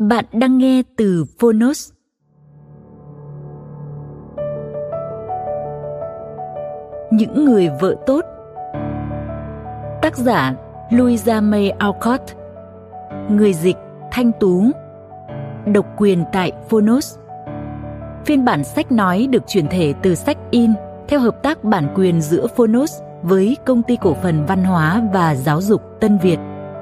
Bạn đang nghe từ Phonos. Những người vợ tốt. Tác giả Louisa May Alcott. Người dịch Thanh Tú. Độc quyền tại Phonos. Phiên bản sách nói được chuyển thể từ sách in theo hợp tác bản quyền giữa Phonos với Công ty Cổ phần Văn hóa và Giáo dục Tân Việt.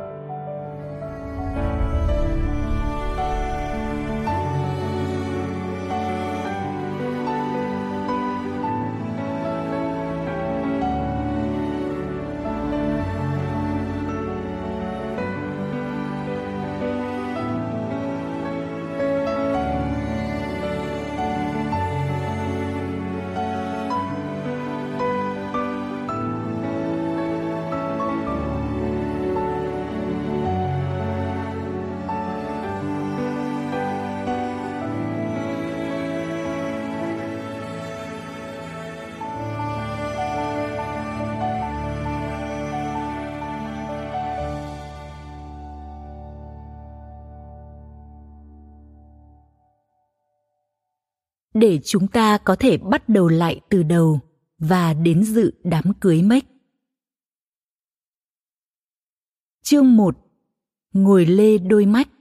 Để chúng ta có thể bắt đầu lại từ đầu và đến dự đám cưới Mếch. Chương 1. Ngồi lê đôi mách.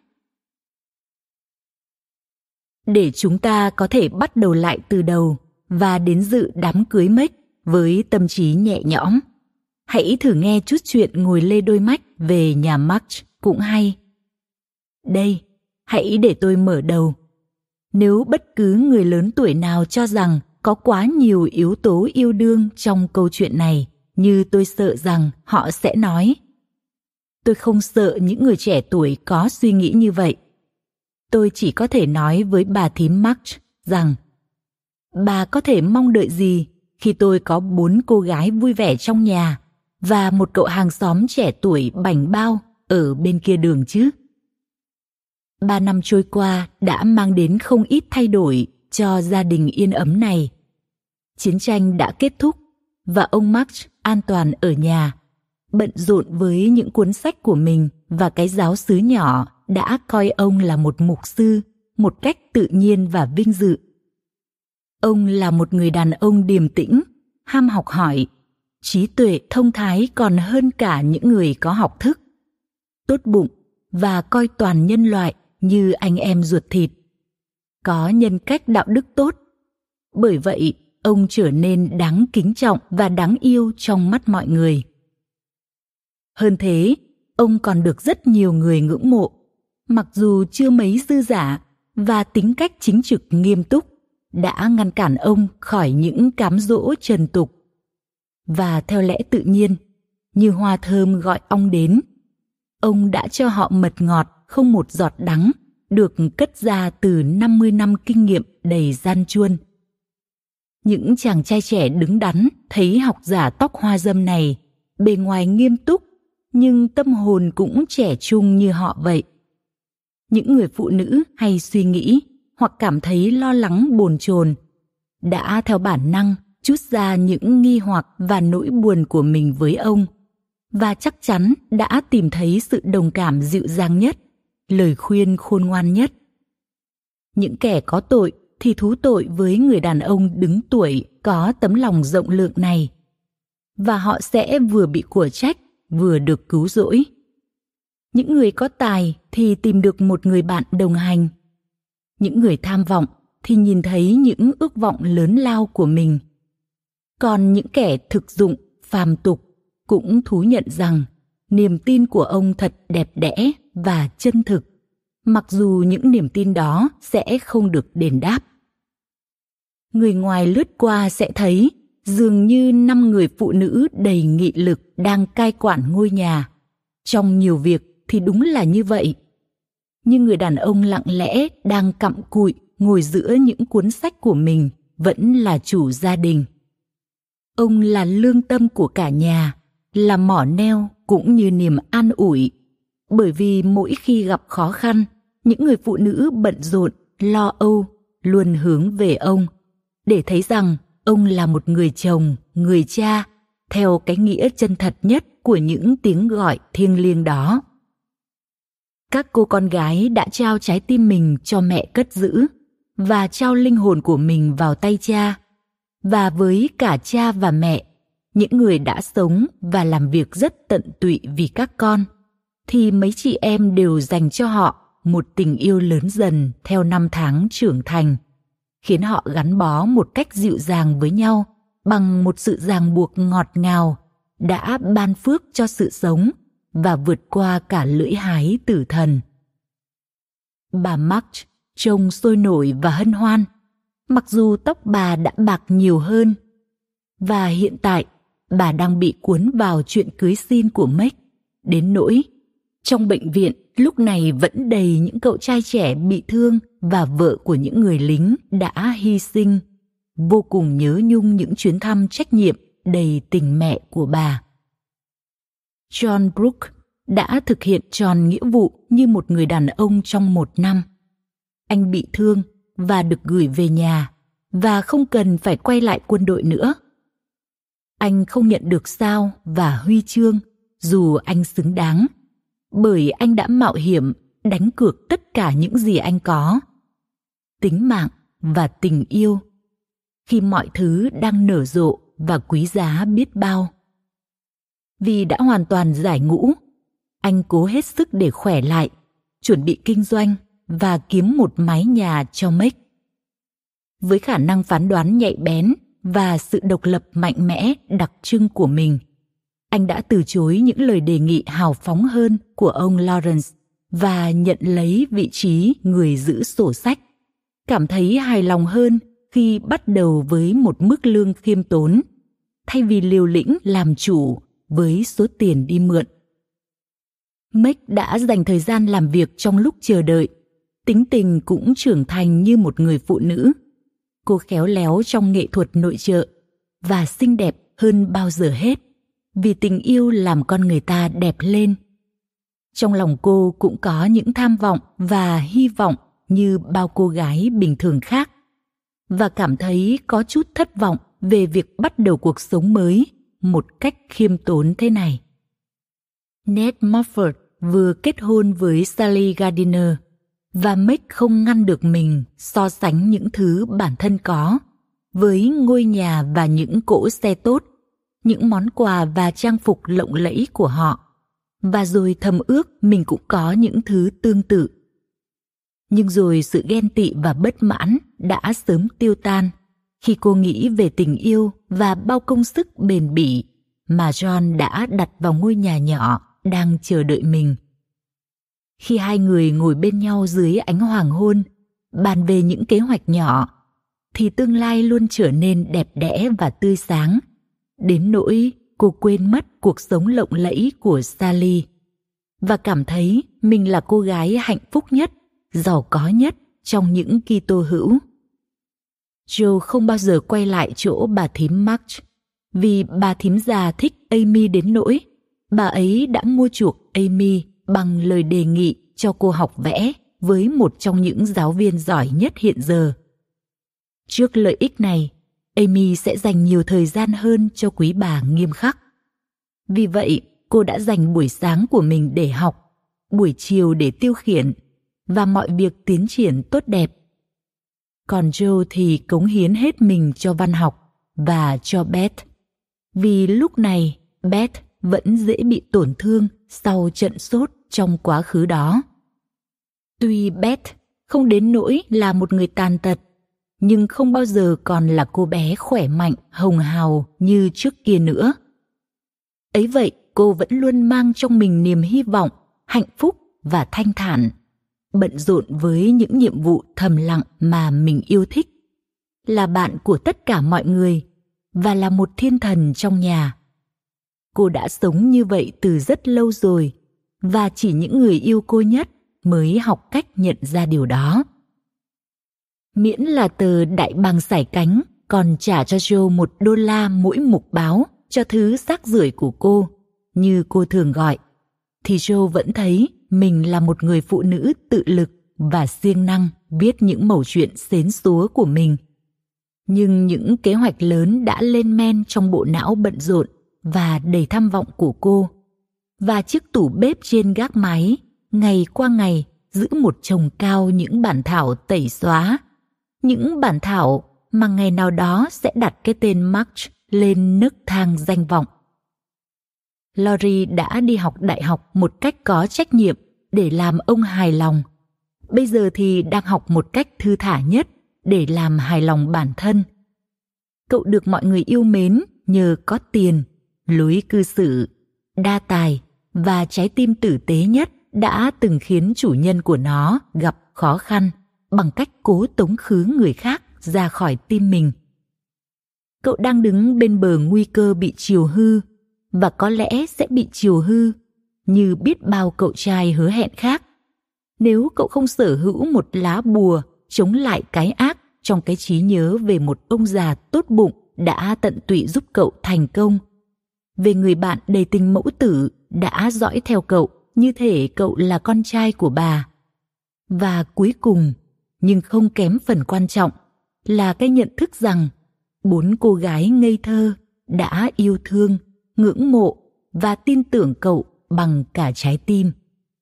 Để chúng ta có thể bắt đầu lại từ đầu và đến dự đám cưới Mếch với tâm trí nhẹ nhõm, hãy thử nghe chút chuyện ngồi lê đôi mách về nhà March cũng hay. Đây, hãy để tôi mở đầu. Nếu bất cứ người lớn tuổi nào cho rằng có quá nhiều yếu tố yêu đương trong câu chuyện này, như tôi sợ rằng họ sẽ nói. Tôi không sợ những người trẻ tuổi có suy nghĩ như vậy. Tôi chỉ có thể nói với bà thím March rằng bà có thể mong đợi gì khi tôi có 4 cô gái vui vẻ trong nhà và một cậu hàng xóm trẻ tuổi bảnh bao ở bên kia đường chứ? 3 năm trôi qua đã mang đến không ít thay đổi cho gia đình yên ấm này. Chiến tranh đã kết thúc và ông March an toàn ở nhà, bận rộn với những cuốn sách của mình, và cái giáo xứ nhỏ đã coi ông là một mục sư một cách tự nhiên và vinh dự. Ông là một người đàn ông điềm tĩnh, ham học hỏi, trí tuệ thông thái còn hơn cả những người có học thức, tốt bụng và coi toàn nhân loại như anh em ruột thịt, có nhân cách đạo đức tốt. Bởi vậy, ông trở nên đáng kính trọng và đáng yêu trong mắt mọi người. Hơn thế, ông còn được rất nhiều người ngưỡng mộ, mặc dù chưa mấy dư giả, và tính cách chính trực nghiêm túc đã ngăn cản ông khỏi những cám dỗ trần tục. Và theo lẽ tự nhiên, như hoa thơm gọi ong đến, ông đã cho họ mật ngọt không một giọt đắng, được cất ra từ 50 năm kinh nghiệm đầy gian truân. Những chàng trai trẻ đứng đắn thấy học giả tóc hoa râm này, bề ngoài nghiêm túc, nhưng tâm hồn cũng trẻ trung như họ vậy. Những người phụ nữ hay suy nghĩ hoặc cảm thấy lo lắng bồn chồn đã theo bản năng trút ra những nghi hoặc và nỗi buồn của mình với ông, và chắc chắn đã tìm thấy sự đồng cảm dịu dàng nhất, lời khuyên khôn ngoan nhất. Những kẻ có tội thì thú tội với người đàn ông đứng tuổi có tấm lòng rộng lượng này, và họ sẽ vừa bị của trách vừa được cứu rỗi. Những người có tài thì tìm được một người bạn đồng hành. Những người tham vọng thì nhìn thấy những ước vọng lớn lao của mình. Còn những kẻ thực dụng, phàm tục cũng thú nhận rằng niềm tin của ông thật đẹp đẽ và chân thực, mặc dù những niềm tin đó sẽ không được đền đáp. Người ngoài lướt qua sẽ thấy dường như 5 người phụ nữ đầy nghị lực đang cai quản ngôi nhà. Trong nhiều việc thì đúng là như vậy. Nhưng người đàn ông lặng lẽ đang cặm cụi ngồi giữa những cuốn sách của mình vẫn là chủ gia đình. Ông là lương tâm của cả nhà, là mỏ neo cũng như niềm an ủi. Bởi vì mỗi khi gặp khó khăn, những người phụ nữ bận rộn, lo âu luôn hướng về ông, để thấy rằng ông là một người chồng, người cha, theo cái nghĩa chân thật nhất của những tiếng gọi thiêng liêng đó. Các cô con gái đã trao trái tim mình cho mẹ cất giữ và trao linh hồn của mình vào tay cha. Và với cả cha và mẹ, những người đã sống và làm việc rất tận tụy vì các con, thì mấy chị em đều dành cho họ một tình yêu lớn dần theo năm tháng trưởng thành, khiến họ gắn bó một cách dịu dàng với nhau bằng một sự ràng buộc ngọt ngào đã ban phước cho sự sống và vượt qua cả lưỡi hái tử thần. Bà March trông sôi nổi và hân hoan, mặc dù tóc bà đã bạc nhiều hơn. Và hiện tại, bà đang bị cuốn vào chuyện cưới xin của Meg, đến nỗi trong bệnh viện lúc này vẫn đầy những cậu trai trẻ bị thương và vợ của những người lính đã hy sinh, vô cùng nhớ nhung những chuyến thăm trách nhiệm đầy tình mẹ của bà. John Brooke đã thực hiện tròn nghĩa vụ như một người đàn ông trong 1 năm. Anh bị thương và được gửi về nhà và không cần phải quay lại quân đội nữa. Anh không nhận được sao và huy chương dù anh xứng đáng, bởi anh đã mạo hiểm đánh cược tất cả những gì anh có, tính mạng và tình yêu, khi mọi thứ đang nở rộ và quý giá biết bao. Vì đã hoàn toàn giải ngũ, anh cố hết sức để khỏe lại, chuẩn bị kinh doanh và kiếm một mái nhà cho Meg. Với khả năng phán đoán nhạy bén và sự độc lập mạnh mẽ đặc trưng của mình, anh đã từ chối những lời đề nghị hào phóng hơn của ông Lawrence và nhận lấy vị trí người giữ sổ sách, cảm thấy hài lòng hơn khi bắt đầu với một mức lương khiêm tốn, thay vì liều lĩnh làm chủ với số tiền đi mượn. Meg đã dành thời gian làm việc trong lúc chờ đợi, tính tình cũng trưởng thành như một người phụ nữ. Cô khéo léo trong nghệ thuật nội trợ và xinh đẹp hơn bao giờ hết, vì tình yêu làm con người ta đẹp lên. Trong lòng cô cũng có những tham vọng và hy vọng như bao cô gái bình thường khác, và cảm thấy có chút thất vọng về việc bắt đầu cuộc sống mới một cách khiêm tốn thế này. Ned Moffat vừa kết hôn với Sally Gardiner, và Meg không ngăn được mình so sánh những thứ bản thân có với ngôi nhà và những cỗ xe tốt, những món quà và trang phục lộng lẫy của họ, và rồi thầm ước mình cũng có những thứ tương tự. Nhưng rồi sự ghen tị và bất mãn đã sớm tiêu tan khi cô nghĩ về tình yêu và bao công sức bền bỉ mà John đã đặt vào ngôi nhà nhỏ đang chờ đợi mình. Khi hai người ngồi bên nhau dưới ánh hoàng hôn, bàn về những kế hoạch nhỏ, thì tương lai luôn trở nên đẹp đẽ và tươi sáng, đến nỗi cô quên mất cuộc sống lộng lẫy của Sally và cảm thấy mình là cô gái hạnh phúc nhất, giàu có nhất trong những Kitô hữu. Joe không bao giờ quay lại chỗ bà thím March, vì bà thím già thích Amy đến nỗi bà ấy đã mua chuộc Amy bằng lời đề nghị cho cô học vẽ với một trong những giáo viên giỏi nhất hiện giờ. Trước lợi ích này, Amy sẽ dành nhiều thời gian hơn cho quý bà nghiêm khắc. Vì vậy, cô đã dành buổi sáng của mình để học, buổi chiều để tiêu khiển, và mọi việc tiến triển tốt đẹp. Còn Joe thì cống hiến hết mình cho văn học và cho Beth, vì lúc này Beth vẫn dễ bị tổn thương sau trận sốt trong quá khứ đó. Tuy Beth không đến nỗi là một người tàn tật, nhưng không bao giờ còn là cô bé khỏe mạnh, hồng hào như trước kia nữa. Ấy vậy, cô vẫn luôn mang trong mình niềm hy vọng, hạnh phúc và thanh thản, bận rộn với những nhiệm vụ thầm lặng mà mình yêu thích, là bạn của tất cả mọi người và là một thiên thần trong nhà. Cô đã sống như vậy từ rất lâu rồi, và chỉ những người yêu cô nhất mới học cách nhận ra điều đó. Miễn là tờ Đại Bàng Sải Cánh còn trả cho Joe $1 mỗi mục báo cho thứ rác rưởi của cô, như cô thường gọi, thì Joe vẫn thấy mình là một người phụ nữ tự lực và siêng năng viết những mẩu chuyện xến xúa của mình. Nhưng những kế hoạch lớn đã lên men trong bộ não bận rộn và đầy tham vọng của cô, và chiếc tủ bếp trên gác mái ngày qua ngày giữ một chồng cao những bản thảo tẩy xóa. Những bản thảo mà ngày nào đó sẽ đặt cái tên March lên nấc thang danh vọng. Laurie đã đi học đại học một cách có trách nhiệm để làm ông hài lòng. Bây giờ thì đang học một cách thư thả nhất để làm hài lòng bản thân. Cậu được mọi người yêu mến nhờ có tiền, lối cư xử, đa tài và trái tim tử tế nhất đã từng khiến chủ nhân của nó gặp khó khăn bằng cách cố tống khứ người khác ra khỏi tim mình. Cậu đang đứng bên bờ nguy cơ bị chiều hư và có lẽ sẽ bị chiều hư như biết bao cậu trai hứa hẹn khác. Nếu cậu không sở hữu một lá bùa chống lại cái ác trong cái trí nhớ về một ông già tốt bụng đã tận tụy giúp cậu thành công, về người bạn đầy tình mẫu tử đã dõi theo cậu như thể cậu là con trai của bà. Và cuối cùng, nhưng không kém phần quan trọng, là cái nhận thức rằng 4 cô gái ngây thơ đã yêu thương, ngưỡng mộ và tin tưởng cậu bằng cả trái tim.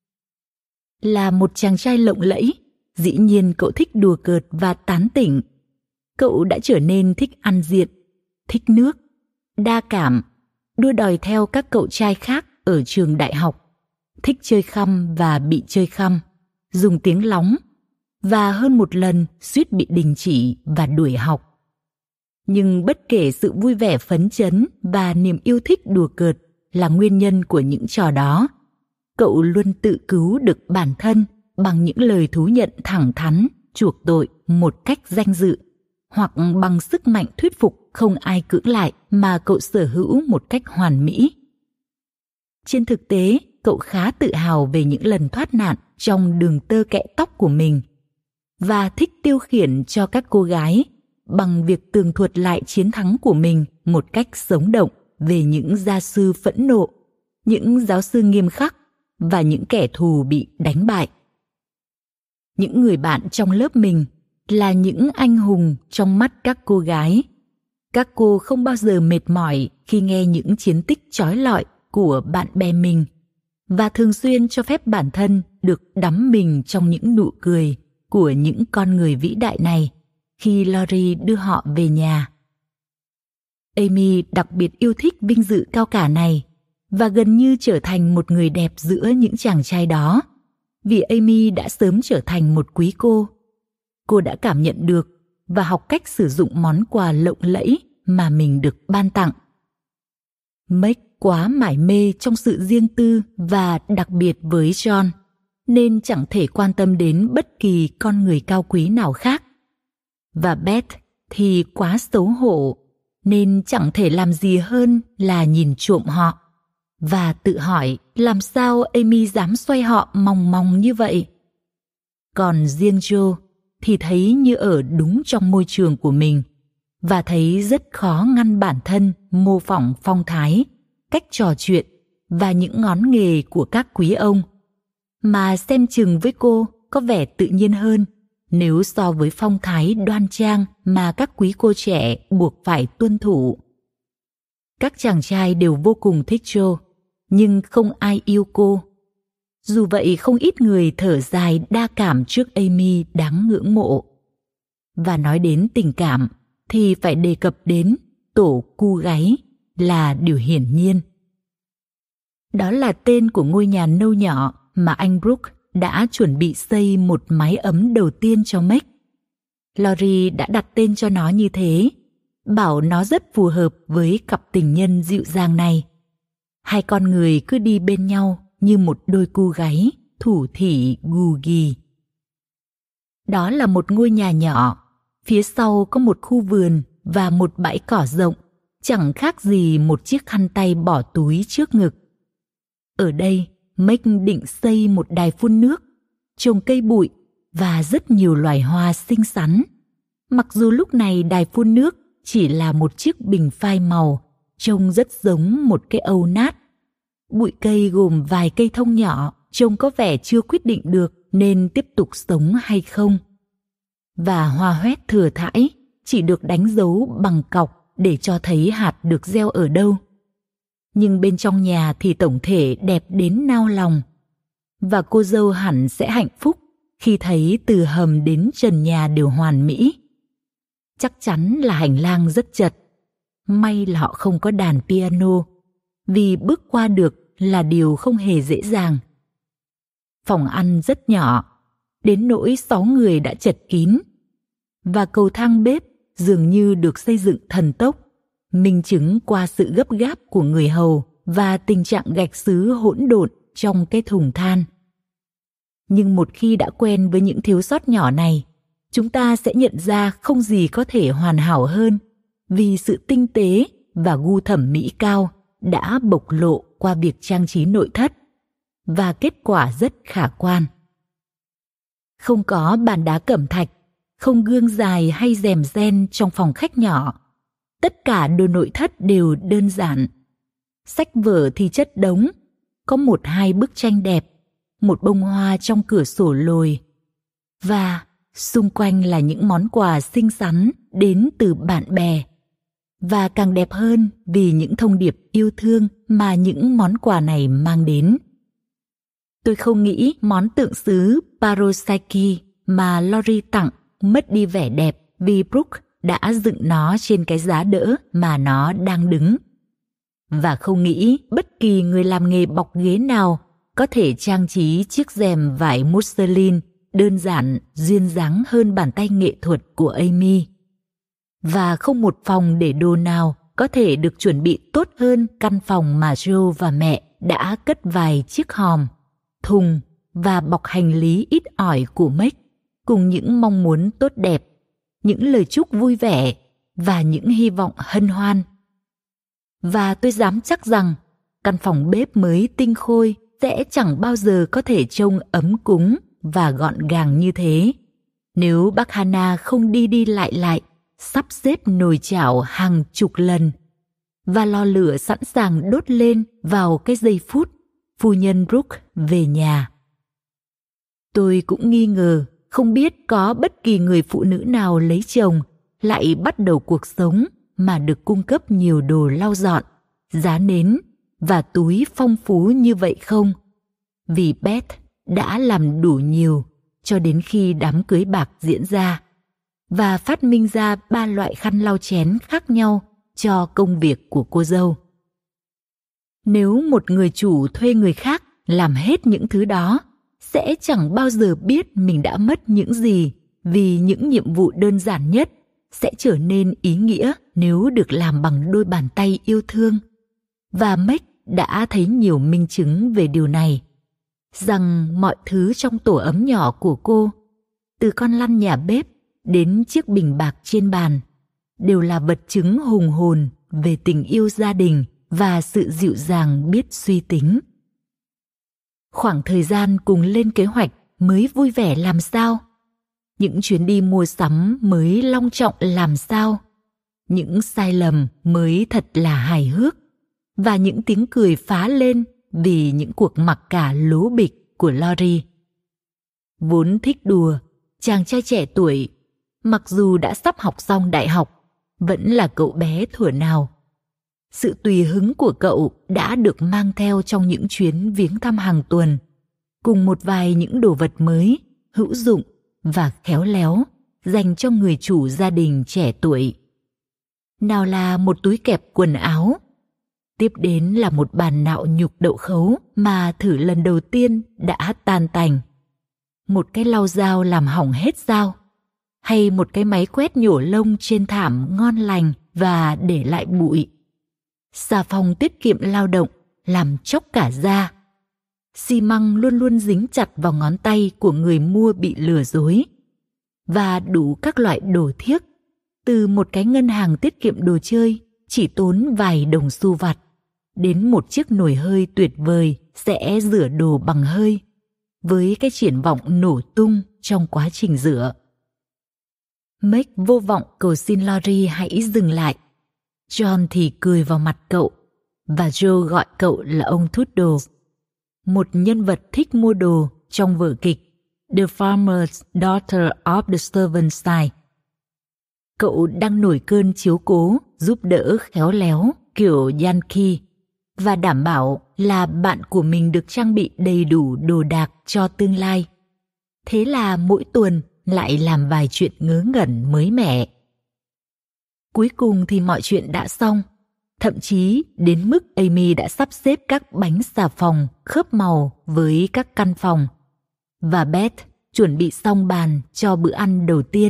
Là một chàng trai lộng lẫy, dĩ nhiên cậu thích đùa cợt và tán tỉnh. Cậu đã trở nên thích ăn diện, thích nước, đa cảm, đua đòi theo các cậu trai khác ở trường đại học, thích chơi khăm và bị chơi khăm, dùng tiếng lóng, và hơn một lần suýt bị đình chỉ và đuổi học. Nhưng bất kể sự vui vẻ phấn chấn và niềm yêu thích đùa cợt là nguyên nhân của những trò đó, cậu luôn tự cứu được bản thân bằng những lời thú nhận thẳng thắn, chuộc tội một cách danh dự, hoặc bằng sức mạnh thuyết phục không ai cưỡng lại mà cậu sở hữu một cách hoàn mỹ. Trên thực tế, cậu khá tự hào về những lần thoát nạn trong đường tơ kẽ tóc của mình và thích tiêu khiển cho các cô gái bằng việc tường thuật lại chiến thắng của mình một cách sống động về những gia sư phẫn nộ, những giáo sư nghiêm khắc và những kẻ thù bị đánh bại. Những người bạn trong lớp mình là những anh hùng trong mắt các cô gái. Các cô không bao giờ mệt mỏi khi nghe những chiến tích chói lọi của bạn bè mình và thường xuyên cho phép bản thân được đắm mình trong những nụ cười của những con người vĩ đại này khi Laurie đưa họ về nhà. Amy đặc biệt yêu thích vinh dự cao cả này và gần như trở thành một người đẹp giữa những chàng trai đó, vì Amy đã sớm trở thành một quý cô. Cô đã cảm nhận được và học cách sử dụng món quà lộng lẫy mà mình được ban tặng. Meg quá mải mê trong sự riêng tư và đặc biệt với John, nên chẳng thể quan tâm đến bất kỳ con người cao quý nào khác. Và Beth thì quá xấu hổ, nên chẳng thể làm gì hơn là nhìn trộm họ và tự hỏi làm sao Amy dám xoay họ mòng mòng như vậy. Còn riêng Joe thì thấy như ở đúng trong môi trường của mình và thấy rất khó ngăn bản thân mô phỏng phong thái, cách trò chuyện và những ngón nghề của các quý ông, mà xem chừng với cô có vẻ tự nhiên hơn nếu so với phong thái đoan trang mà các quý cô trẻ buộc phải tuân thủ. Các chàng trai đều vô cùng thích Joe, nhưng không ai yêu cô. Dù vậy, không ít người thở dài đa cảm trước Amy đáng ngưỡng mộ. Và nói đến tình cảm thì phải đề cập đến tổ cu gáy là điều hiển nhiên. Đó là tên của ngôi nhà nâu nhỏ mà anh Brooke đã chuẩn bị xây một mái ấm đầu tiên cho Meg. Laurie đã đặt tên cho nó như thế, bảo nó rất phù hợp với cặp tình nhân dịu dàng này. Hai con người cứ đi bên nhau như một đôi cu gáy thủ thỉ gù ghì. Đó là một ngôi nhà nhỏ, phía sau có một khu vườn và một bãi cỏ rộng, chẳng khác gì một chiếc khăn tay bỏ túi trước ngực. Ở đây, Meg định xây một đài phun nước, trồng cây bụi và rất nhiều loài hoa xinh xắn. Mặc dù lúc này đài phun nước chỉ là một chiếc bình phai màu, trông rất giống một cái âu nát. Bụi cây gồm vài cây thông nhỏ, trông có vẻ chưa quyết định được nên tiếp tục sống hay không. Và hoa hoét thừa thãi chỉ được đánh dấu bằng cọc để cho thấy hạt được gieo ở đâu. Nhưng bên trong nhà thì tổng thể đẹp đến nao lòng. và cô dâu hẳn sẽ hạnh phúc khi thấy từ hầm đến trần nhà đều hoàn mỹ. Chắc chắn là hành lang rất chật. May là họ không có đàn piano, vì bước qua được là điều không hề dễ dàng. Phòng ăn rất nhỏ, đến nỗi 6 người đã chật kín. Và cầu thang bếp dường như được xây dựng thần tốc, minh chứng qua sự gấp gáp của người hầu và tình trạng gạch sứ hỗn độn trong cái thùng than. Nhưng một khi đã quen với những thiếu sót nhỏ này, chúng ta sẽ nhận ra không gì có thể hoàn hảo hơn, vì sự tinh tế và gu thẩm mỹ cao đã bộc lộ qua việc trang trí nội thất, và kết quả rất khả quan. Không có bàn đá cẩm thạch, không gương dài hay rèm ren trong phòng khách nhỏ. Tất cả đồ nội thất đều đơn giản. Sách vở thì chất đống, có 1-2 bức tranh đẹp, một bông hoa trong cửa sổ lồi. Và xung quanh là những món quà xinh xắn đến từ bạn bè. Và càng đẹp hơn vì những thông điệp yêu thương mà những món quà này mang đến. Tôi không nghĩ món tượng sứ Parosaki mà Lori tặng mất đi vẻ đẹp vì Brooke đã dựng nó trên cái giá đỡ mà nó đang đứng. Và không nghĩ bất kỳ người làm nghề bọc ghế nào có thể trang trí chiếc rèm vải muslin đơn giản duyên dáng hơn bàn tay nghệ thuật của Amy. Và không một phòng để đồ nào có thể được chuẩn bị tốt hơn căn phòng mà Joe và mẹ đã cất vài chiếc hòm, thùng và bọc hành lý ít ỏi của Meg, cùng những mong muốn tốt đẹp, những lời chúc vui vẻ và những hy vọng hân hoan. Và tôi dám chắc rằng căn phòng bếp mới tinh khôi sẽ chẳng bao giờ có thể trông ấm cúng và gọn gàng như thế nếu bác Hannah không đi đi lại sắp xếp nồi chảo hàng chục lần và lò lửa sẵn sàng đốt lên vào cái giây phút phu nhân Brooke về nhà. Tôi cũng nghi ngờ không biết có bất kỳ người phụ nữ nào lấy chồng lại bắt đầu cuộc sống mà được cung cấp nhiều đồ lau dọn, giá nến và túi phong phú như vậy không? Vì Beth đã làm đủ nhiều cho đến khi đám cưới bạc diễn ra và phát minh ra 3 loại khăn lau chén khác nhau cho công việc của cô dâu. Nếu một người chủ thuê người khác làm hết những thứ đó, sẽ chẳng bao giờ biết mình đã mất những gì, vì những nhiệm vụ đơn giản nhất sẽ trở nên ý nghĩa nếu được làm bằng đôi bàn tay yêu thương. Và Meg đã thấy nhiều minh chứng về điều này, rằng mọi thứ trong tổ ấm nhỏ của cô, từ con lăn nhà bếp đến chiếc bình bạc trên bàn, đều là vật chứng hùng hồn về tình yêu gia đình và sự dịu dàng biết suy tính. Khoảng thời gian cùng lên kế hoạch mới vui vẻ làm sao? Những chuyến đi mua sắm mới long trọng làm sao? Những sai lầm mới thật là hài hước, và những tiếng cười phá lên vì những cuộc mặc cả lố bịch của Lori. Vốn thích đùa, chàng trai trẻ tuổi, mặc dù đã sắp học xong đại học, vẫn là cậu bé thuở nào. Sự tùy hứng của cậu đã được mang theo trong những chuyến viếng thăm hàng tuần, cùng một vài những đồ vật mới, hữu dụng và khéo léo dành cho người chủ gia đình trẻ tuổi. Nào là một túi kẹp quần áo, tiếp đến là một bàn nạo nhục đậu khấu mà thử lần đầu tiên đã tan tành, một cái lau dao làm hỏng hết dao, hay một cái máy quét nhổ lông trên thảm ngon lành và để lại bụi. Xà phòng tiết kiệm lao động làm chóc cả da. Xi măng luôn luôn dính chặt vào ngón tay của người mua bị lừa dối. Và đủ các loại đồ thiếc, từ một cái ngân hàng tiết kiệm đồ chơi chỉ tốn vài đồng xu vặt, đến một chiếc nồi hơi tuyệt vời sẽ rửa đồ bằng hơi, với cái triển vọng nổ tung trong quá trình rửa. Meg vô vọng cầu xin Lori hãy dừng lại. John thì cười vào mặt cậu, và Joe gọi cậu là ông Toodles, một nhân vật thích mua đồ trong vở kịch The Farmer's Daughter of the Servant Side. Cậu đang nổi cơn chiếu cố giúp đỡ khéo léo kiểu Yankee, và đảm bảo là bạn của mình được trang bị đầy đủ đồ đạc cho tương lai. Thế là mỗi tuần lại làm vài chuyện ngớ ngẩn mới mẻ. Cuối cùng thì mọi chuyện đã xong, thậm chí đến mức Amy đã sắp xếp các bánh xà phòng khớp màu với các căn phòng, và Beth chuẩn bị xong bàn cho bữa ăn đầu tiên.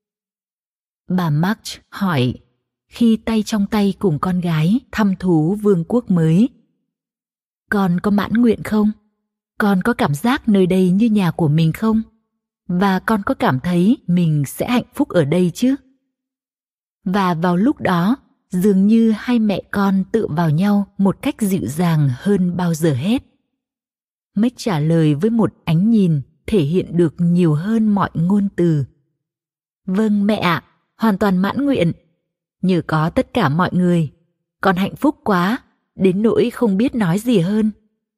Bà March hỏi, khi tay trong tay cùng con gái thăm thú vương quốc mới: "Con có mãn nguyện không? Con có cảm giác nơi đây như nhà của mình không? Và con có cảm thấy mình sẽ hạnh phúc ở đây chứ?" Và vào lúc đó, dường như hai mẹ con tựa vào nhau một cách dịu dàng hơn bao giờ hết. Meg trả lời với một ánh nhìn thể hiện được nhiều hơn mọi ngôn từ: "Vâng mẹ ạ, hoàn toàn mãn nguyện. Nhờ có tất cả mọi người, con hạnh phúc quá, đến nỗi không biết nói gì hơn."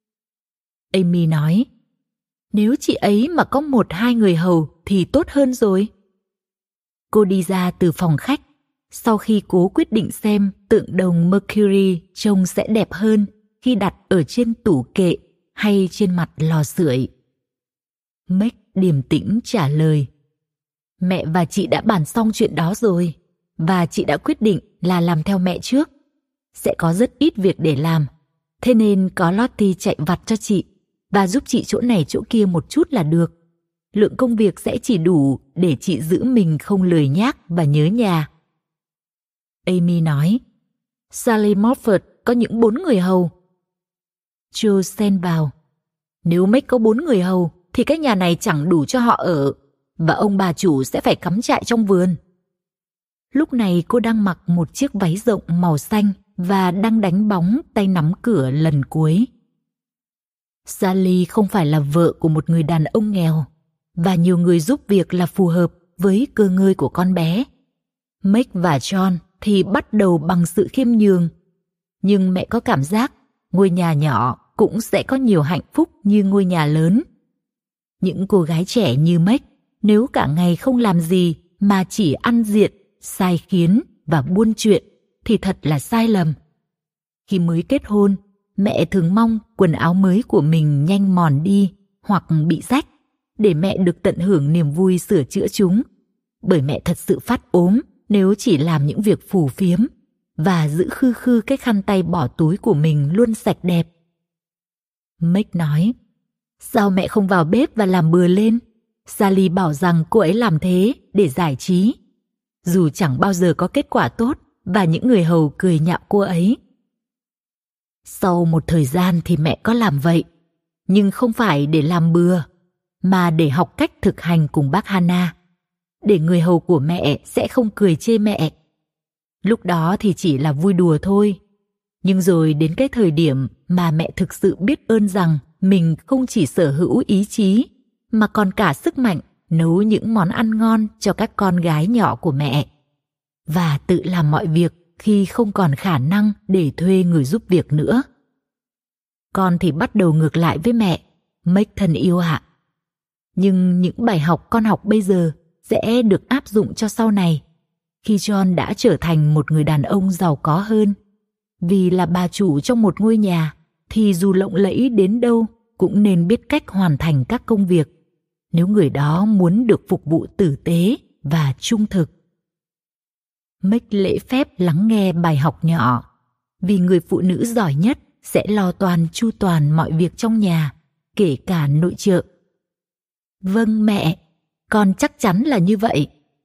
Amy nói, "Nếu chị ấy mà có 1-2 người hầu thì tốt hơn rồi." Cô đi ra từ phòng khách, sau khi cố quyết định xem tượng đồng Mercury trông sẽ đẹp hơn khi đặt ở trên tủ kệ hay trên mặt lò sưởi. Meg điềm tĩnh trả lời, "Mẹ và chị đã bàn xong chuyện đó rồi, và chị đã quyết định là làm theo mẹ trước. Sẽ có rất ít việc để làm, thế nên có Lottie chạy vặt cho chị và giúp chị chỗ này chỗ kia một chút là được. Lượng công việc sẽ chỉ đủ để chị giữ mình không lười nhác và nhớ nhà." Amy nói, "Sally Moffat có những 4 người hầu." Joe xen vào, "Nếu Meg có 4 người hầu thì cái nhà này chẳng đủ cho họ ở, và ông bà chủ sẽ phải cắm trại trong vườn." Lúc này cô đang mặc một chiếc váy rộng màu xanh và đang đánh bóng tay nắm cửa lần cuối. Sally không phải là vợ của một người đàn ông nghèo, và nhiều người giúp việc là phù hợp với cơ ngơi của con bé. Meg và John thì bắt đầu bằng sự khiêm nhường, nhưng mẹ có cảm giác ngôi nhà nhỏ cũng sẽ có nhiều hạnh phúc như ngôi nhà lớn. Những cô gái trẻ như Meg, nếu cả ngày không làm gì mà chỉ ăn diện, sai khiến và buôn chuyện thì thật là sai lầm. Khi mới kết hôn, mẹ thường mong quần áo mới của mình nhanh mòn đi hoặc bị rách để mẹ được tận hưởng niềm vui sửa chữa chúng, bởi mẹ thật sự phát ốm nếu chỉ làm những việc phù phiếm và giữ khư khư cái khăn tay bỏ túi của mình luôn sạch đẹp. Meg nói, "Sao mẹ không vào bếp và làm bừa lên? Sally bảo rằng cô ấy làm thế để giải trí, dù chẳng bao giờ có kết quả tốt và những người hầu cười nhạo cô ấy." Sau một thời gian thì mẹ có làm vậy, nhưng không phải để làm bừa, mà để học cách thực hành cùng bác Hannah, để người hầu của mẹ sẽ không cười chê mẹ. Lúc đó thì chỉ là vui đùa thôi, nhưng rồi đến cái thời điểm mà mẹ thực sự biết ơn rằng mình không chỉ sở hữu ý chí, mà còn cả sức mạnh nấu những món ăn ngon cho các con gái nhỏ của mẹ, và tự làm mọi việc khi không còn khả năng để thuê người giúp việc nữa. Con thì bắt đầu ngược lại với mẹ, Meg thân yêu ạ. Nhưng những bài học con học bây giờ sẽ được áp dụng cho sau này, khi John đã trở thành một người đàn ông giàu có hơn. Vì là bà chủ trong một ngôi nhà, thì dù lộng lẫy đến đâu cũng nên biết cách hoàn thành các công việc, nếu người đó muốn được phục vụ tử tế và trung thực. Meg lễ phép lắng nghe bài học nhỏ, vì người phụ nữ giỏi nhất sẽ lo toan chu toàn mọi việc trong nhà, kể cả nội trợ. "Vâng mẹ, con chắc chắn là như vậy."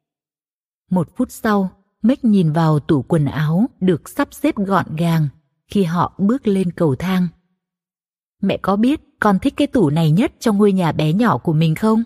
1 phút sau, Meg nhìn vào tủ quần áo được sắp xếp gọn gàng khi họ bước lên cầu thang. "Mẹ có biết con thích cái tủ này nhất trong ngôi nhà bé nhỏ của mình không?"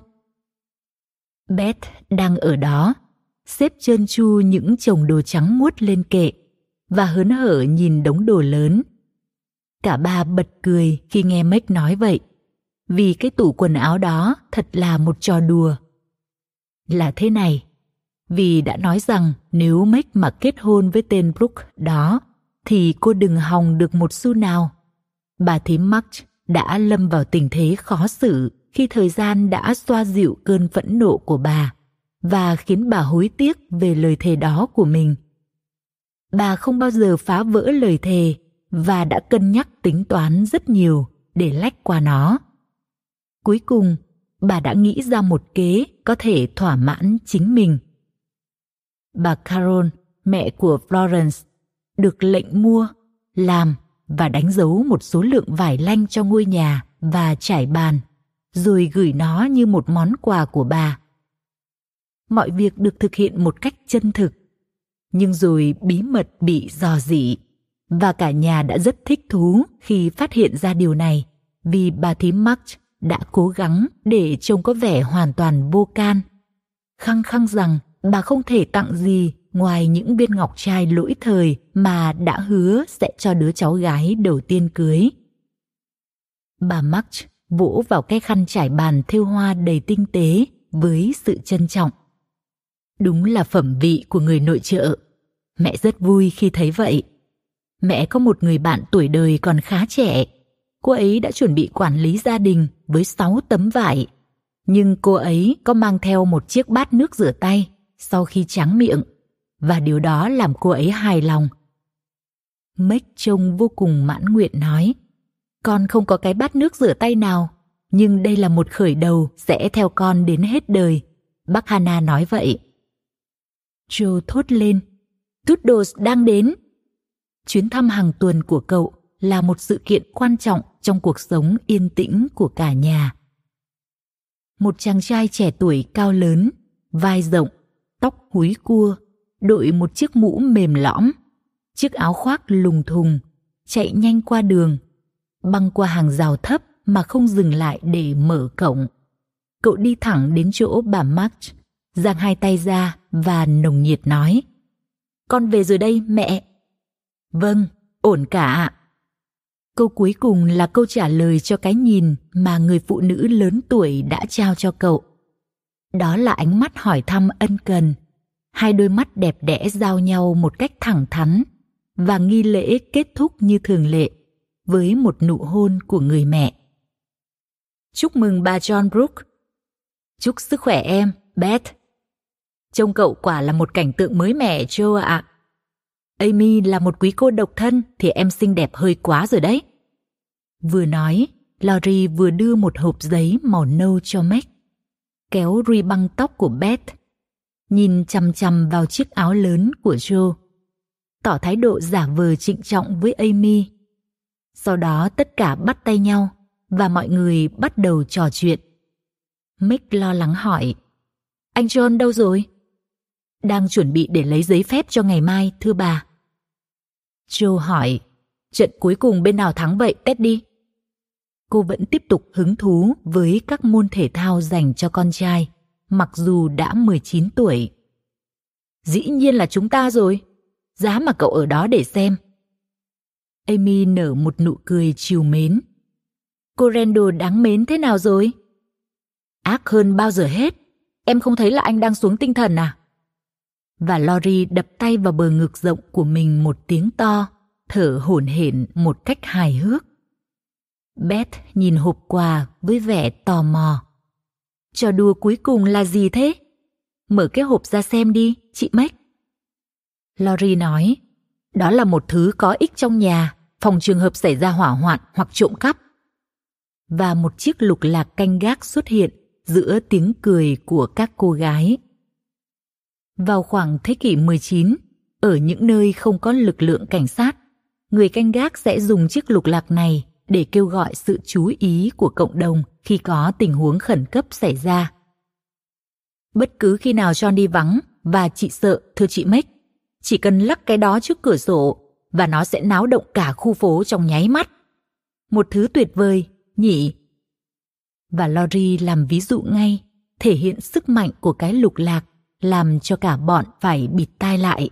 Beth đang ở đó, xếp trơn tru những chồng đồ trắng muốt lên kệ và hớn hở nhìn đống đồ lớn. Cả ba bật cười khi nghe Meg nói vậy, vì cái tủ quần áo đó thật là một trò đùa. Là thế này, vì đã nói rằng nếu Meg mà kết hôn với tên Brooke đó thì cô đừng hòng được một xu nào. Bà thím March đã lâm vào tình thế khó xử khi thời gian đã xoa dịu cơn phẫn nộ của bà và khiến bà hối tiếc về lời thề đó của mình. Bà không bao giờ phá vỡ lời thề, và đã cân nhắc tính toán rất nhiều để lách qua nó. Cuối cùng, bà đã nghĩ ra một kế có thể thỏa mãn chính mình. Bà Carol, mẹ của Florence, được lệnh mua, làm và đánh dấu một số lượng vải lanh cho ngôi nhà và trải bàn, rồi gửi nó như một món quà của bà. Mọi việc được thực hiện một cách chân thực, nhưng rồi bí mật bị rò rỉ, và cả nhà đã rất thích thú khi phát hiện ra điều này, vì bà thím March đã cố gắng để trông có vẻ hoàn toàn vô can, khăng khăng rằng bà không thể tặng gì ngoài những viên ngọc trai lỗi thời mà đã hứa sẽ cho đứa cháu gái đầu tiên cưới. Bà March vỗ vào cái khăn trải bàn thêu hoa đầy tinh tế với sự trân trọng. Đúng là phẩm vị của người nội trợ. Mẹ rất vui khi thấy vậy. Mẹ có một người bạn tuổi đời còn khá trẻ. Cô ấy đã chuẩn bị quản lý gia đình với 6 tấm vải. Nhưng cô ấy có mang theo một chiếc bát nước rửa tay sau khi tráng miệng, và điều đó làm cô ấy hài lòng. Meg trông vô cùng mãn nguyện nói, con không có cái bát nước rửa tay nào, nhưng đây là một khởi đầu sẽ theo con đến hết đời. Bác Hannah nói vậy. Joe thốt lên, Toodles đang đến. Chuyến thăm hàng tuần của cậu là một sự kiện quan trọng trong cuộc sống yên tĩnh của cả nhà. Một chàng trai trẻ tuổi cao lớn, vai rộng, tóc húi cua, đội một chiếc mũ mềm lõm, chiếc áo khoác lùng thùng, chạy nhanh qua đường, băng qua hàng rào thấp mà không dừng lại để mở cổng. Cậu đi thẳng đến chỗ bà March, giang hai tay ra và nồng nhiệt nói, con về rồi đây mẹ. Vâng, ổn cả ạ. Câu cuối cùng là câu trả lời cho cái nhìn mà người phụ nữ lớn tuổi đã trao cho cậu. Đó là ánh mắt hỏi thăm ân cần, hai đôi mắt đẹp đẽ giao nhau một cách thẳng thắn, và nghi lễ kết thúc như thường lệ với một nụ hôn của người mẹ. Chúc mừng bà John Brooke. Chúc sức khỏe em, Beth. Trông cậu quả là một cảnh tượng mới mẻ, Joe ạ. Amy là một quý cô độc thân thì em xinh đẹp hơi quá rồi đấy. Vừa nói, Laurie vừa đưa một hộp giấy màu nâu cho Meg, kéo ri băng tóc của Beth, nhìn chằm chằm vào chiếc áo lớn của Joe, tỏ thái độ giả vờ trịnh trọng với Amy. Sau đó tất cả bắt tay nhau và mọi người bắt đầu trò chuyện. Meg lo lắng hỏi, anh John đâu rồi? Đang chuẩn bị để lấy giấy phép cho ngày mai, thưa bà. Joe hỏi, trận cuối cùng bên nào thắng vậy, Teddy? Cô vẫn tiếp tục hứng thú với các môn thể thao dành cho con trai, mặc dù đã 19 tuổi. Dĩ nhiên là chúng ta rồi. Giá mà cậu ở đó để xem. Amy nở một nụ cười trìu mến. Cô Randall đáng mến thế nào rồi? Ác hơn bao giờ hết. Em không thấy là anh đang xuống tinh thần à? Và Laurie đập tay vào bờ ngực rộng của mình một tiếng to, thở hổn hển một cách hài hước. Beth nhìn hộp quà với vẻ tò mò. Trò đùa cuối cùng là gì thế? Mở cái hộp ra xem đi, chị Meg. Laurie nói, đó là một thứ có ích trong nhà, phòng trường hợp xảy ra hỏa hoạn hoặc trộm cắp. Và một chiếc lục lạc canh gác xuất hiện giữa tiếng cười của các cô gái. Vào khoảng thế kỷ 19, ở những nơi không có lực lượng cảnh sát, người canh gác sẽ dùng chiếc lục lạc này để kêu gọi sự chú ý của cộng đồng khi có tình huống khẩn cấp xảy ra. Bất cứ khi nào John đi vắng và chị sợ, thưa chị Meg, chỉ cần lắc cái đó trước cửa sổ và nó sẽ náo động cả khu phố trong nháy mắt. Một thứ tuyệt vời, nhỉ? Và Laurie làm ví dụ ngay, thể hiện sức mạnh của cái lục lạc, làm cho cả bọn phải bịt tai lại.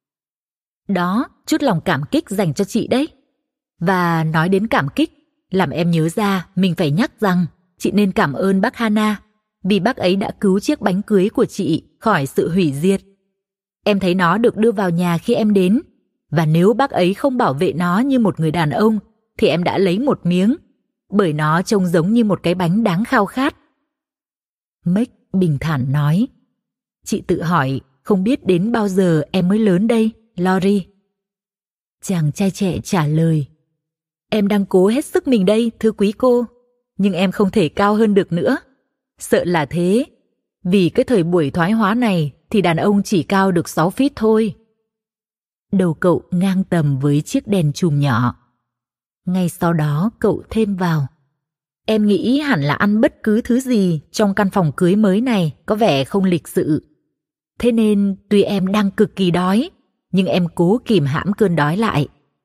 Đó, chút lòng cảm kích dành cho chị đấy. Và nói đến cảm kích, làm em nhớ ra mình phải nhắc rằng chị nên cảm ơn bác Hannah, vì bác ấy đã cứu chiếc bánh cưới của chị khỏi sự hủy diệt. Em thấy nó được đưa vào nhà khi em đến, và nếu bác ấy không bảo vệ nó như một người đàn ông, thì em đã lấy một miếng, bởi nó trông giống như một cái bánh đáng khao khát. Meg bình thản nói, chị tự hỏi không biết đến bao giờ em mới lớn đây, Laurie. Chàng trai trẻ trả lời. Em đang cố hết sức mình đây, thưa quý cô, nhưng em không thể cao hơn được nữa. Sợ là thế, vì cái thời buổi thoái hóa này thì đàn ông chỉ cao được 6 feet thôi. Đầu cậu ngang tầm với chiếc đèn chùm nhỏ. Ngay sau đó cậu thêm vào. Em nghĩ hẳn là ăn bất cứ thứ gì trong căn phòng cưới mới này có vẻ không lịch sự. Thế nên tuy em đang cực kỳ đói, nhưng em cố kìm hãm cơn đói lại.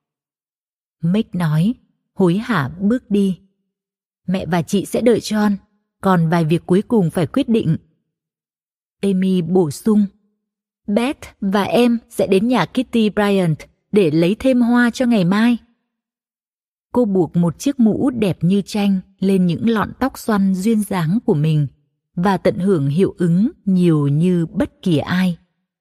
Mick nói, hối hả bước đi. Mẹ và chị sẽ đợi John, còn vài việc cuối cùng phải quyết định. Amy bổ sung, Beth và em sẽ đến nhà Kitty Bryant để lấy thêm hoa cho ngày mai. Cô buộc một chiếc mũ đẹp như tranh lên những lọn tóc xoăn duyên dáng của mình và tận hưởng hiệu ứng nhiều như bất kỳ ai.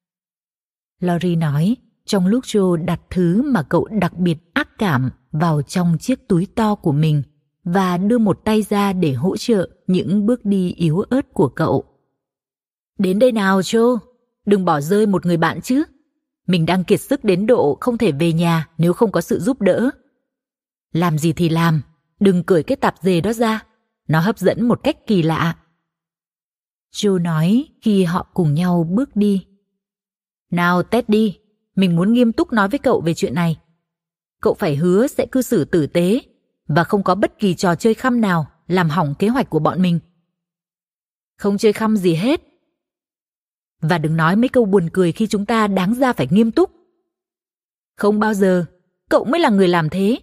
Laurie nói, trong lúc Joe đặt thứ mà cậu đặc biệt ác cảm vào trong chiếc túi to của mình và đưa một tay ra để hỗ trợ những bước đi yếu ớt của cậu. Đến đây nào Joe, đừng bỏ rơi một người bạn chứ. Mình đang kiệt sức đến độ không thể về nhà nếu không có sự giúp đỡ. Làm gì thì làm, đừng cởi cái tạp dề đó ra, nó hấp dẫn một cách kỳ lạ. Joe nói khi họ cùng nhau bước đi. Nào Teddy, mình muốn nghiêm túc nói với cậu về chuyện này. Cậu phải hứa sẽ cư xử tử tế và không có bất kỳ trò chơi khăm nào làm hỏng kế hoạch của bọn mình. Không chơi khăm gì hết. Và đừng nói mấy câu buồn cười khi chúng ta đáng ra phải nghiêm túc. Không bao giờ, cậu mới là người làm thế.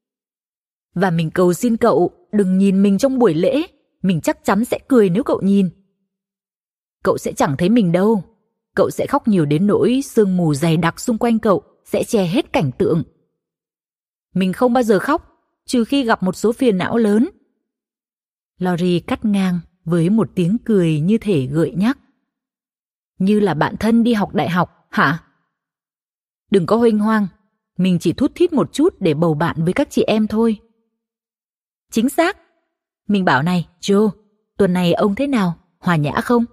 Và mình cầu xin cậu đừng nhìn mình trong buổi lễ, mình chắc chắn sẽ cười nếu cậu nhìn. Cậu sẽ chẳng thấy mình đâu, cậu sẽ khóc nhiều đến nỗi sương mù dày đặc xung quanh cậu sẽ che hết cảnh tượng. Mình không bao giờ khóc, trừ khi gặp một số phiền não lớn. Laurie cắt ngang với một tiếng cười như thể gợi nhắc. Như là bạn thân đi học đại học, hả? Đừng có huênh hoang, mình chỉ thút thít một chút để bầu bạn với các chị em thôi. Chính xác. Mình bảo này, Joe, tuần này ông thế nào, hòa nhã không?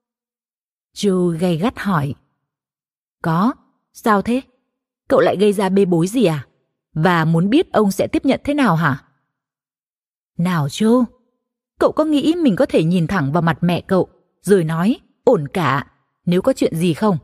Joe gay gắt hỏi. Có, sao thế? Cậu lại gây ra bê bối gì à? Và muốn biết ông sẽ tiếp nhận thế nào hả? Nào Joe, cậu có nghĩ mình có thể nhìn thẳng vào mặt mẹ cậu rồi nói ổn cả nếu có chuyện gì không?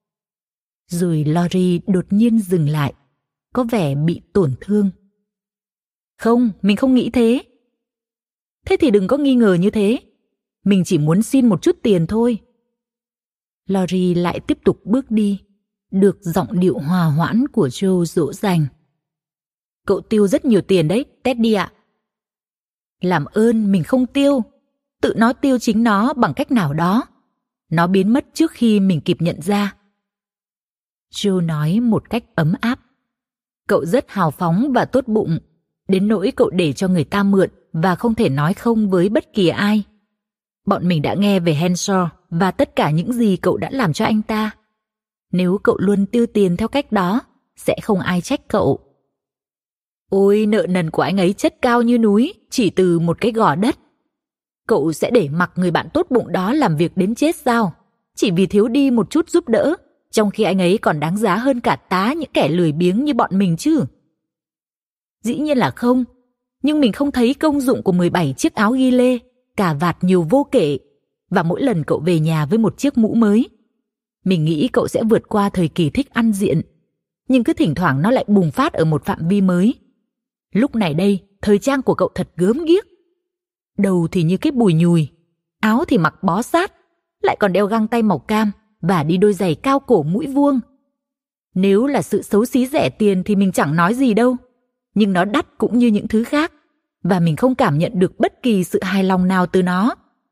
Rồi Laurie đột nhiên dừng lại, có vẻ bị tổn thương. Không, mình không nghĩ thế. Thế thì đừng có nghi ngờ như thế. Mình chỉ muốn xin một chút tiền thôi. Laurie lại tiếp tục bước đi, được giọng điệu hòa hoãn của Joe dỗ dành. Cậu tiêu rất nhiều tiền đấy, Teddy ạ. Làm ơn mình không tiêu. Tự nó tiêu chính nó bằng cách nào đó. Nó biến mất trước khi mình kịp nhận ra. Joe nói một cách ấm áp. Cậu rất hào phóng và tốt bụng, đến nỗi cậu để cho người ta mượn và không thể nói không với bất kỳ ai. Bọn mình đã nghe về Henshaw và tất cả những gì cậu đã làm cho anh ta. Nếu cậu luôn tiêu tiền theo cách đó, sẽ không ai trách cậu. Ôi, nợ nần của anh ấy chất cao như núi, chỉ từ một cái gò đất. Cậu sẽ để mặc người bạn tốt bụng đó làm việc đến chết sao? Chỉ vì thiếu đi một chút giúp đỡ, trong khi anh ấy còn đáng giá hơn cả tá những kẻ lười biếng như bọn mình chứ. Dĩ nhiên là không, nhưng mình không thấy công dụng của 17 chiếc áo ghi lê, cà vạt nhiều vô kể, và mỗi lần cậu về nhà với một chiếc mũ mới. Mình nghĩ cậu sẽ vượt qua thời kỳ thích ăn diện, nhưng cứ thỉnh thoảng nó lại bùng phát ở một phạm vi mới. Lúc này đây, thời trang của cậu thật gớm ghiếc. Đầu thì như cái bùi nhùi, áo thì mặc bó sát, lại còn đeo găng tay màu cam và đi đôi giày cao cổ mũi vuông. Nếu là sự xấu xí rẻ tiền thì mình chẳng nói gì đâu, nhưng nó đắt cũng như những thứ khác, và mình không cảm nhận được bất kỳ sự hài lòng nào từ nó.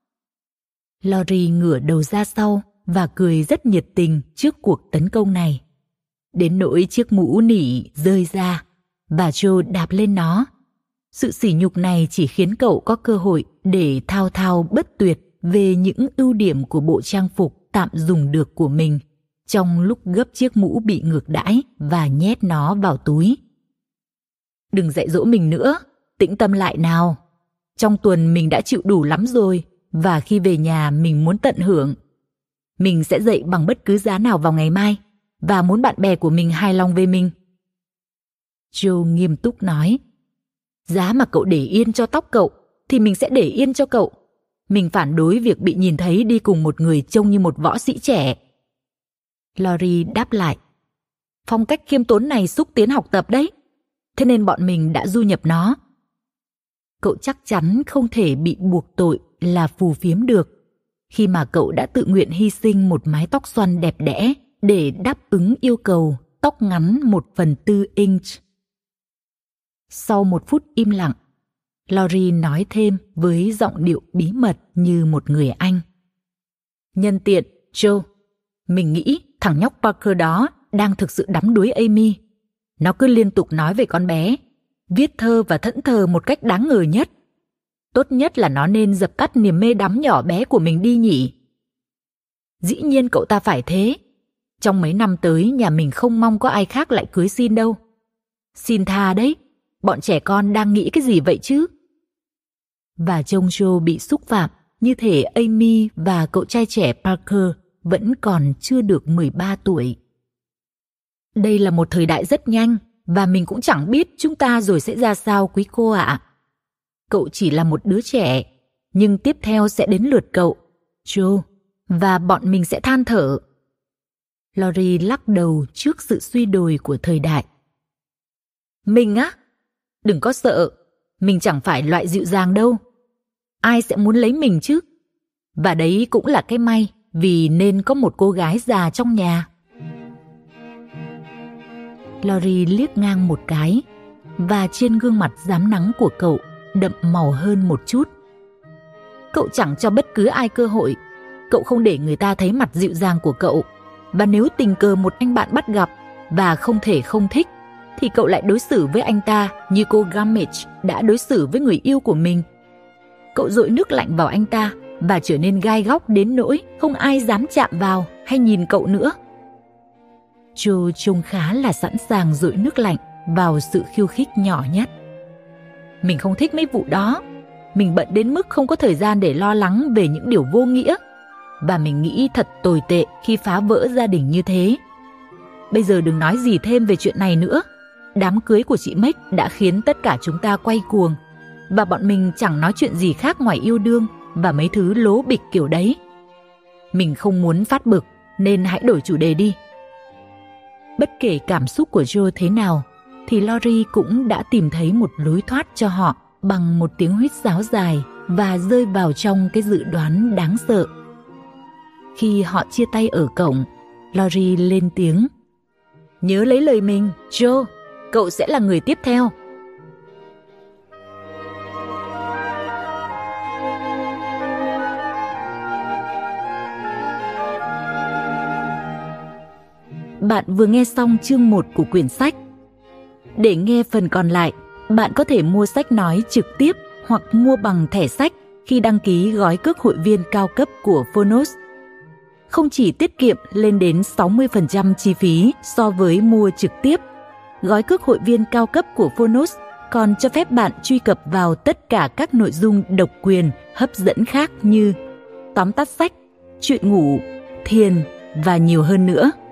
Laurie ngửa đầu ra sau và cười rất nhiệt tình trước cuộc tấn công này. Đến nỗi chiếc mũ nỉ rơi ra và Joe đạp lên nó. Sự sỉ nhục này chỉ khiến cậu có cơ hội để thao thao bất tuyệt về những ưu điểm của bộ trang phục tạm dùng được của mình trong lúc gấp chiếc mũ bị ngược đãi và nhét nó vào túi. Đừng dạy dỗ mình nữa, tĩnh tâm lại nào. Trong tuần mình đã chịu đủ lắm rồi, và khi về nhà mình muốn tận hưởng. Mình sẽ dậy bằng bất cứ giá nào vào ngày mai, và muốn bạn bè của mình hài lòng về mình. Joe nghiêm túc nói. Giá mà cậu để yên cho tóc cậu, thì mình sẽ để yên cho cậu. Mình phản đối việc bị nhìn thấy đi cùng một người trông như một võ sĩ trẻ. Lori đáp lại. Phong cách khiêm tốn này xúc tiến học tập đấy. Thế nên bọn mình đã du nhập nó. Cậu chắc chắn không thể bị buộc tội là phù phiếm được, khi mà cậu đã tự nguyện hy sinh một mái tóc xoăn đẹp đẽ để đáp ứng yêu cầu tóc ngắn 1/4 inch. Sau 1 phút im lặng, Lori nói thêm với giọng điệu bí mật như một người Anh. Nhân tiện, Joe, mình nghĩ thằng nhóc Parker đó đang thực sự đắm đuối Amy. Nó cứ liên tục nói về con bé, viết thơ và thẫn thờ một cách đáng ngờ nhất. Tốt nhất là nó nên dập tắt niềm mê đắm nhỏ bé của mình đi nhỉ. Dĩ nhiên cậu ta phải thế. Trong mấy năm tới nhà mình không mong có ai khác lại cưới xin đâu. Xin tha đấy, bọn trẻ con đang nghĩ cái gì vậy chứ? Và trông Joe bị xúc phạm, như thể Amy và cậu trai trẻ Parker vẫn còn chưa được 13 tuổi. Đây là một thời đại rất nhanh, và mình cũng chẳng biết chúng ta rồi sẽ ra sao, quý cô ạ. Cậu chỉ là một đứa trẻ, nhưng tiếp theo sẽ đến lượt cậu, Joe, và bọn mình sẽ than thở. Lori lắc đầu trước sự suy đồi của thời đại. Mình á? Đừng có sợ, mình chẳng phải loại dịu dàng đâu. Ai sẽ muốn lấy mình chứ? Và đấy cũng là cái may, vì nên có một cô gái già trong nhà. Lori liếc ngang một cái, và trên gương mặt rám nắng của cậu đậm màu hơn một chút. Cậu chẳng cho bất cứ ai cơ hội. Cậu không để người ta thấy mặt dịu dàng của cậu. Và nếu tình cờ một anh bạn bắt gặp và không thể không thích, thì cậu lại đối xử với anh ta như cô Gummidge đã đối xử với người yêu của mình. Cậu dội nước lạnh vào anh ta và trở nên gai góc đến nỗi không ai dám chạm vào hay nhìn cậu nữa. Joe trông khá là sẵn sàng dội nước lạnh vào sự khiêu khích nhỏ nhất. Mình không thích mấy vụ đó. Mình bận đến mức không có thời gian để lo lắng về những điều vô nghĩa. Và mình nghĩ thật tồi tệ khi phá vỡ gia đình như thế. Bây giờ đừng nói gì thêm về chuyện này nữa. Đám cưới của chị Meg đã khiến tất cả chúng ta quay cuồng. Và bọn mình chẳng nói chuyện gì khác ngoài yêu đương và mấy thứ lố bịch kiểu đấy. Mình không muốn phát bực, nên hãy đổi chủ đề đi. Bất kể cảm xúc của Joe thế nào, thì Lori cũng đã tìm thấy một lối thoát cho họ bằng một tiếng huýt sáo dài và rơi vào trong cái dự đoán đáng sợ. Khi họ chia tay ở cổng, Lori lên tiếng. Nhớ lấy lời mình, Joe, cậu sẽ là người tiếp theo. Bạn vừa nghe xong chương 1 của quyển sách. Để nghe phần còn lại, bạn có thể mua sách nói trực tiếp hoặc mua bằng thẻ sách khi đăng ký gói cước hội viên cao cấp của Phonos. Không chỉ tiết kiệm lên đến 60% chi phí so với mua trực tiếp, gói cước hội viên cao cấp của Phonos còn cho phép bạn truy cập vào tất cả các nội dung độc quyền hấp dẫn khác như tóm tắt sách, chuyện ngủ, thiền và nhiều hơn nữa.